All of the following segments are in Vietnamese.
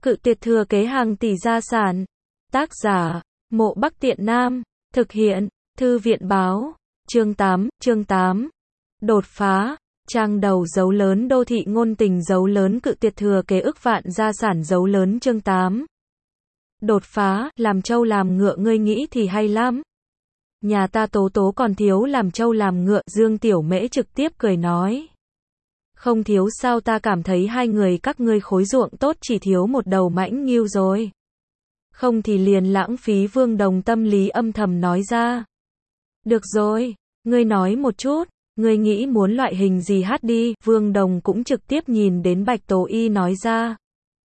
Cự tuyệt thừa kế hàng tỷ gia sản. Tác giả, Mộ Bắc Tiện Nam. Thực hiện, Thư viện báo. Chương 8. Đột phá. Trang đầu dấu lớn đô thị ngôn tình dấu lớn cự tuyệt thừa kế ức vạn gia sản dấu lớn chương 8. Đột phá, làm trâu làm ngựa ngươi nghĩ thì hay lắm. Nhà ta Tố Tố còn thiếu làm trâu làm ngựa, Dương Tiểu Mễ trực tiếp cười nói. Không thiếu sao, ta cảm thấy hai người các ngươi khối ruộng tốt, chỉ thiếu một đầu mãnh ngưu rồi. Không thì liền lãng phí. Vương Đồng tâm lý âm thầm nói ra. Được rồi, ngươi nói một chút, ngươi nghĩ muốn loại hình gì hát đi. Vương Đồng cũng trực tiếp nhìn đến Bạch Tố Y nói ra.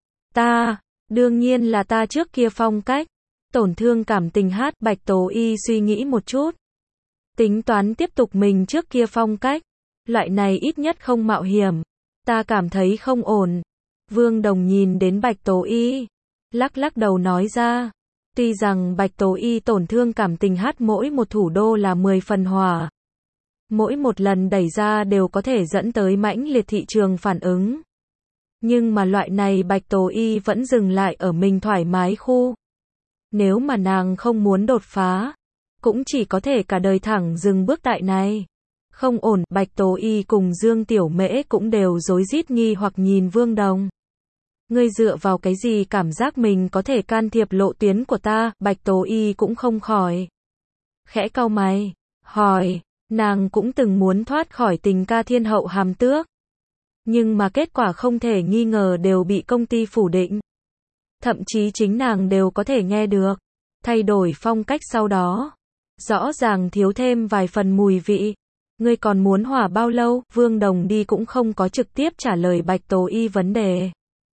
Đương nhiên là ta trước kia phong cách, tổn thương cảm tình hát. Bạch Tố Y suy nghĩ một chút, tính toán tiếp tục mình trước kia phong cách, loại này ít nhất không mạo hiểm, ta cảm thấy không ổn. Vương Đồng nhìn đến Bạch Tố Y, lắc đầu nói ra, tuy rằng Bạch Tố Y tổn thương cảm tình hát mỗi một thủ đô là 10 phần hỏa, mỗi một lần đẩy ra đều có thể dẫn tới mãnh liệt thị trường phản ứng. Nhưng mà loại này Bạch Tố Y vẫn dừng lại ở mình thoải mái khu. Nếu mà nàng không muốn đột phá, cũng chỉ có thể cả đời thẳng dừng bước tại này. Không ổn. Bạch Tố Y cùng Dương Tiểu Mễ cũng đều rối rít nghi hoặc nhìn Vương Đồng. Ngươi dựa vào cái gì cảm giác mình có thể can thiệp lộ tuyến của ta? Bạch Tố Y cũng không khỏi khẽ cau mày, hỏi, nàng cũng từng muốn thoát khỏi tình ca thiên hậu hàm tước. Nhưng mà kết quả không thể nghi ngờ đều bị công ty phủ định. Thậm chí chính nàng đều có thể nghe được. Thay đổi phong cách sau đó, rõ ràng thiếu thêm vài phần mùi vị. Ngươi còn muốn hỏa bao lâu? Vương Đồng đi cũng không có trực tiếp trả lời Bạch Tố Y vấn đề,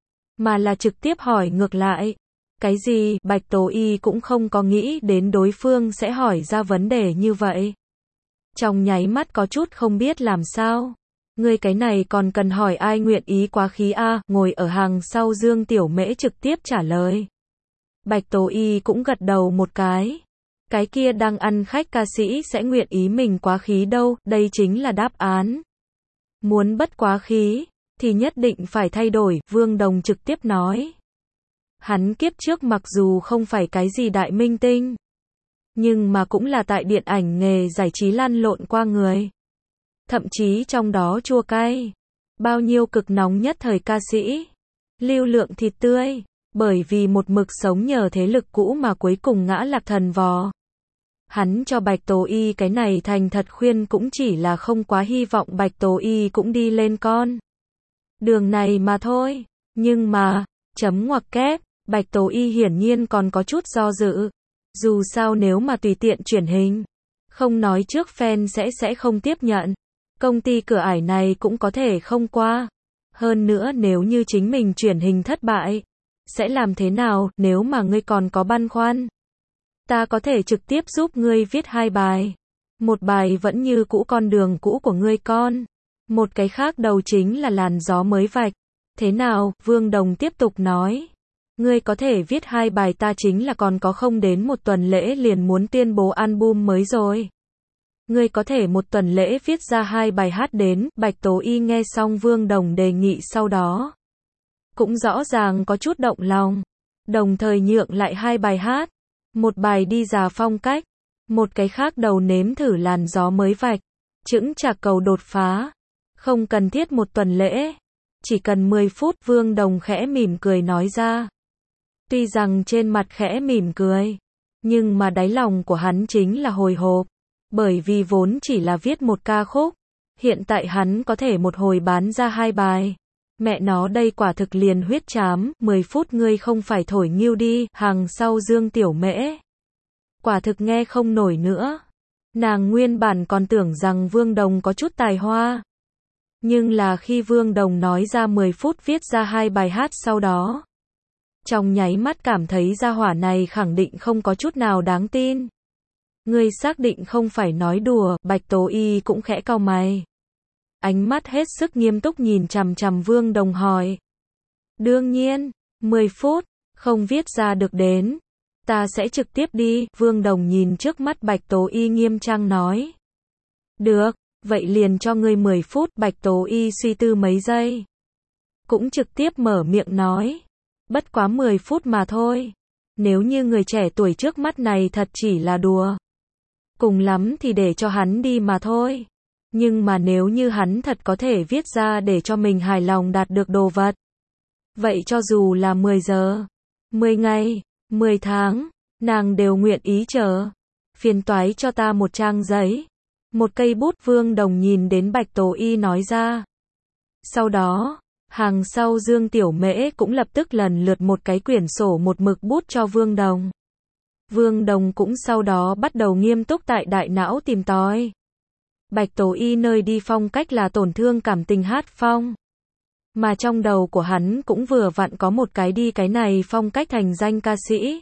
mà là trực tiếp hỏi ngược lại. Cái gì? Bạch Tố Y cũng không có nghĩ đến đối phương sẽ hỏi ra vấn đề như vậy. Trong nháy mắt có chút không biết làm sao. Ngươi cái này còn cần hỏi ai nguyện ý quá khí a? Ngồi ở hàng sau Dương Tiểu Mễ trực tiếp trả lời. Bạch Tố Y cũng gật đầu một cái. Cái kia đang ăn khách ca sĩ sẽ nguyện ý mình quá khí đâu, đây chính là đáp án. Muốn bất quá khí, thì nhất định phải thay đổi, Vương Đồng trực tiếp nói. Hắn kiếp trước mặc dù không phải cái gì đại minh tinh, nhưng mà cũng là tại điện ảnh nghề giải trí lăn lộn qua người. Thậm chí trong đó chua cay, bao nhiêu cực nóng nhất thời ca sĩ, lưu lượng thịt tươi, bởi vì một mực sống nhờ thế lực cũ mà cuối cùng ngã lạc thần vò. Hắn cho Bạch Tố Y cái này thành thật khuyên cũng chỉ là không quá hy vọng Bạch Tố Y cũng đi lên con đường này mà thôi. Nhưng mà, chấm ngoặc kép, Bạch Tố Y hiển nhiên còn có chút do dự. Dù sao nếu mà tùy tiện chuyển hình, không nói trước fan sẽ không tiếp nhận. Công ty cửa ải này cũng có thể không qua. Hơn nữa nếu như chính mình chuyển hình thất bại, sẽ làm thế nào? Nếu mà ngươi còn có băn khoăn, ta có thể trực tiếp giúp ngươi viết 2 bài. Một bài vẫn như cũ con đường cũ của ngươi con. Một cái khác đầu chính là làn gió mới vạch. Thế nào? Vương Đồng tiếp tục nói. Ngươi có thể viết 2 bài, ta chính là còn có không đến một tuần lễ liền muốn tuyên bố album mới rồi. Ngươi có thể một tuần lễ viết ra 2 bài hát đến. Bạch Tố Y nghe xong Vương Đồng đề nghị sau đó, cũng rõ ràng có chút động lòng. Đồng thời nhượng lại 2 bài hát. Một bài đi già phong cách, một cái khác đầu nếm thử làn gió mới vạch. Chững chạc cầu đột phá. Không cần thiết một tuần lễ, chỉ cần 10 phút. Vương Đồng khẽ mỉm cười nói ra. Tuy rằng trên mặt khẽ mỉm cười, nhưng mà đáy lòng của hắn chính là hồi hộp. Bởi vì vốn chỉ là viết một ca khúc, hiện tại hắn có thể một hồi bán ra 2 bài. Mẹ nó đây quả thực liền huyết chám. 10 phút ngươi không phải thổi nghiêu đi. Hàng sau Dương Tiểu Mễ quả thực nghe không nổi nữa. Nàng nguyên bản còn tưởng rằng Vương Đồng có chút tài hoa, nhưng là khi Vương Đồng nói ra 10 phút viết ra 2 bài hát sau đó, trong nháy mắt cảm thấy gia hỏa này khẳng định không có chút nào đáng tin. Ngươi xác định không phải nói đùa? Bạch Tố Y cũng khẽ cau mày, ánh mắt hết sức nghiêm túc nhìn chằm chằm Vương Đồng hỏi. Đương nhiên, 10 phút, không viết ra được đến, ta sẽ trực tiếp đi. Vương Đồng nhìn trước mắt Bạch Tố Y nghiêm trang nói. Được, vậy liền cho ngươi 10 phút. Bạch Tố Y suy tư mấy giây, cũng trực tiếp mở miệng nói. Bất quá 10 phút mà thôi. Nếu như người trẻ tuổi trước mắt này thật chỉ là đùa, cùng lắm thì để cho hắn đi mà thôi. Nhưng mà nếu như hắn thật có thể viết ra để cho mình hài lòng đạt được đồ vật, vậy cho dù là 10 giờ, 10 ngày, 10 tháng, nàng đều nguyện ý chờ. Phiền toái cho ta một trang giấy, một cây bút, Vương Đồng nhìn đến Bạch Tố Y nói ra. Sau đó, hàng sau Dương Tiểu Mễ cũng lập tức lần lượt một cái quyển sổ một mực bút cho Vương Đồng. Vương Đồng cũng sau đó bắt đầu nghiêm túc tại đại não tìm tòi. Bạch Tố Y nơi đi phong cách là tổn thương cảm tình hát phong. Mà trong đầu của hắn cũng vừa vặn có một cái đi cái này phong cách thành danh ca sĩ.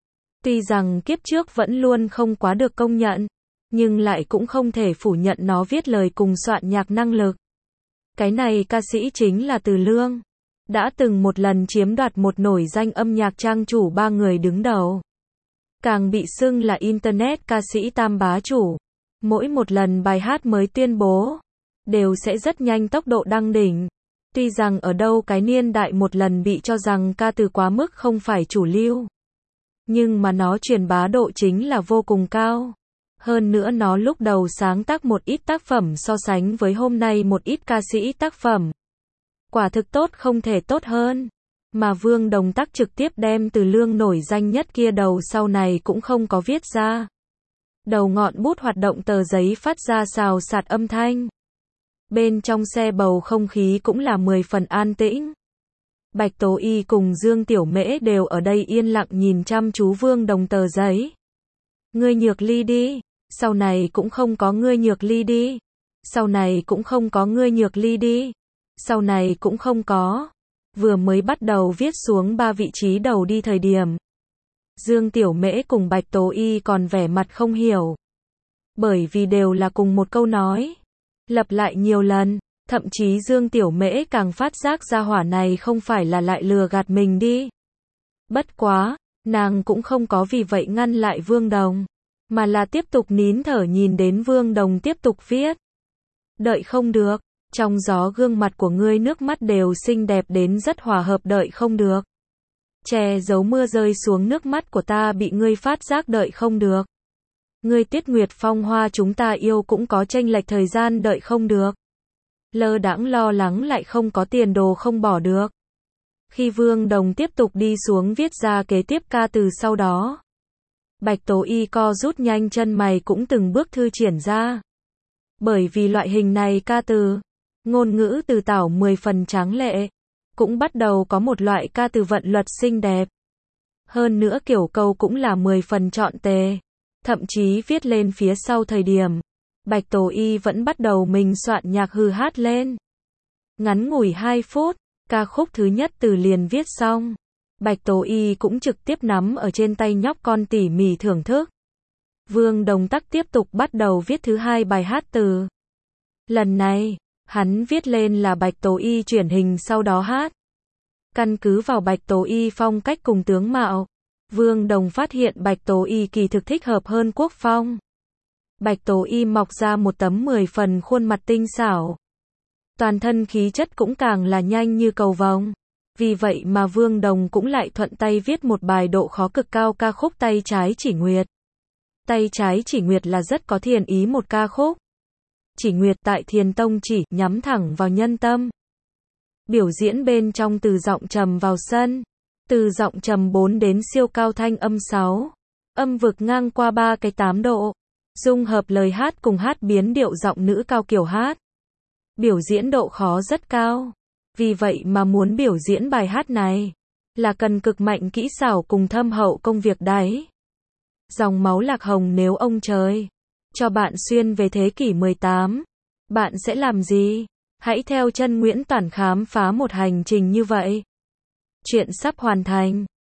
Tuy rằng kiếp trước vẫn luôn không quá được công nhận, nhưng lại cũng không thể phủ nhận nó viết lời cùng soạn nhạc năng lực. Cái này ca sĩ chính là Từ Lương, đã từng một lần chiếm đoạt một nổi danh âm nhạc trang chủ 3 người đứng đầu. Càng bị xưng là Internet ca sĩ tam bá chủ. Mỗi một lần bài hát mới tuyên bố, đều sẽ rất nhanh tốc độ đăng đỉnh. Tuy rằng ở đâu cái niên đại một lần bị cho rằng ca từ quá mức không phải chủ lưu, nhưng mà nó truyền bá độ chính là vô cùng cao. Hơn nữa nó lúc đầu sáng tác một ít tác phẩm so sánh với hôm nay một ít ca sĩ tác phẩm, quả thực tốt không thể tốt hơn. Mà Vương Đồng tác trực tiếp đem Từ Lương nổi danh nhất kia đầu sau này cũng không có viết ra. Đầu ngọn bút hoạt động tờ giấy phát ra xào xạc âm thanh. Bên trong xe bầu không khí cũng là 10 phần an tĩnh. Bạch Tố Y cùng Dương Tiểu Mễ đều ở đây yên lặng nhìn chăm chú Vương Đồng tờ giấy. Ngươi Nhược Ly đi, sau này cũng không có ngươi Nhược Ly đi, sau này cũng không có ngươi Nhược Ly đi, sau này cũng không có. Vừa mới bắt đầu viết xuống 3 vị trí đầu đi thời điểm, Dương Tiểu Mễ cùng Bạch Tố Y còn vẻ mặt không hiểu. Bởi vì đều là cùng một câu nói, lặp lại nhiều lần, thậm chí Dương Tiểu Mễ càng phát giác ra hỏa này không phải là lại lừa gạt mình đi. Bất quá, nàng cũng không có vì vậy ngăn lại Vương Đồng, mà là tiếp tục nín thở nhìn đến Vương Đồng tiếp tục viết. Đợi không được, trong gió gương mặt của ngươi nước mắt đều xinh đẹp đến rất hòa hợp, đợi không được. Che giấu mưa rơi xuống nước mắt của ta bị ngươi phát giác, đợi không được. Ngươi Tiết Nguyệt Phong Hoa chúng ta yêu cũng có chênh lệch thời gian, đợi không được. Lơ đãng lo lắng lại không có tiền đồ không bỏ được. Khi Vương Đồng tiếp tục đi xuống viết ra kế tiếp ca từ sau đó, Bạch Tố Y co rút nhanh chân mày cũng từng bước thư triển ra. Bởi vì loại hình này ca từ, ngôn ngữ từ tảo 10 phần tráng lệ, cũng bắt đầu có một loại ca từ vận luật xinh đẹp. Hơn nữa kiểu câu cũng là 10 phần trọn tề. Thậm chí viết lên phía sau thời điểm, Bạch Tố Y vẫn bắt đầu mình soạn nhạc hừ hát lên. Ngắn ngủi 2 phút, ca khúc thứ nhất từ liền viết xong. Bạch Tố Y cũng trực tiếp nắm ở trên tay nhóc con tỉ mỉ thưởng thức. Vương Đồng Tắc tiếp tục bắt đầu viết thứ hai bài hát từ. Lần này, hắn viết lên là Bạch Tố Y chuyển hình sau đó hát. Căn cứ vào Bạch Tố Y phong cách cùng tướng mạo, Vương Đồng phát hiện Bạch Tố Y kỳ thực thích hợp hơn Quốc Phong. Bạch Tố Y mọc ra một tấm 10 phần khuôn mặt tinh xảo. Toàn thân khí chất cũng càng là nhanh như cầu vồng. Vì vậy mà Vương Đồng cũng lại thuận tay viết một bài độ khó cực cao ca khúc Tay Trái Chỉ Nguyệt. Tay Trái Chỉ Nguyệt là rất có thiền ý một ca khúc. Chỉ Nguyệt tại Thiền Tông chỉ nhắm thẳng vào nhân tâm. Biểu diễn bên trong từ giọng trầm vào sân, từ giọng trầm 4 đến siêu cao thanh âm 6, âm vực ngang qua 3 cái 8 độ, dung hợp lời hát cùng hát biến điệu giọng nữ cao kiểu hát. Biểu diễn độ khó rất cao. Vì vậy mà muốn biểu diễn bài hát này, là cần cực mạnh kỹ xảo cùng thâm hậu công việc đấy. Dòng máu lạc hồng nếu ông trời cho bạn xuyên về thế kỷ 18, bạn sẽ làm gì? Hãy theo chân Nguyễn Toản khám phá một hành trình như vậy. Chuyện sắp hoàn thành.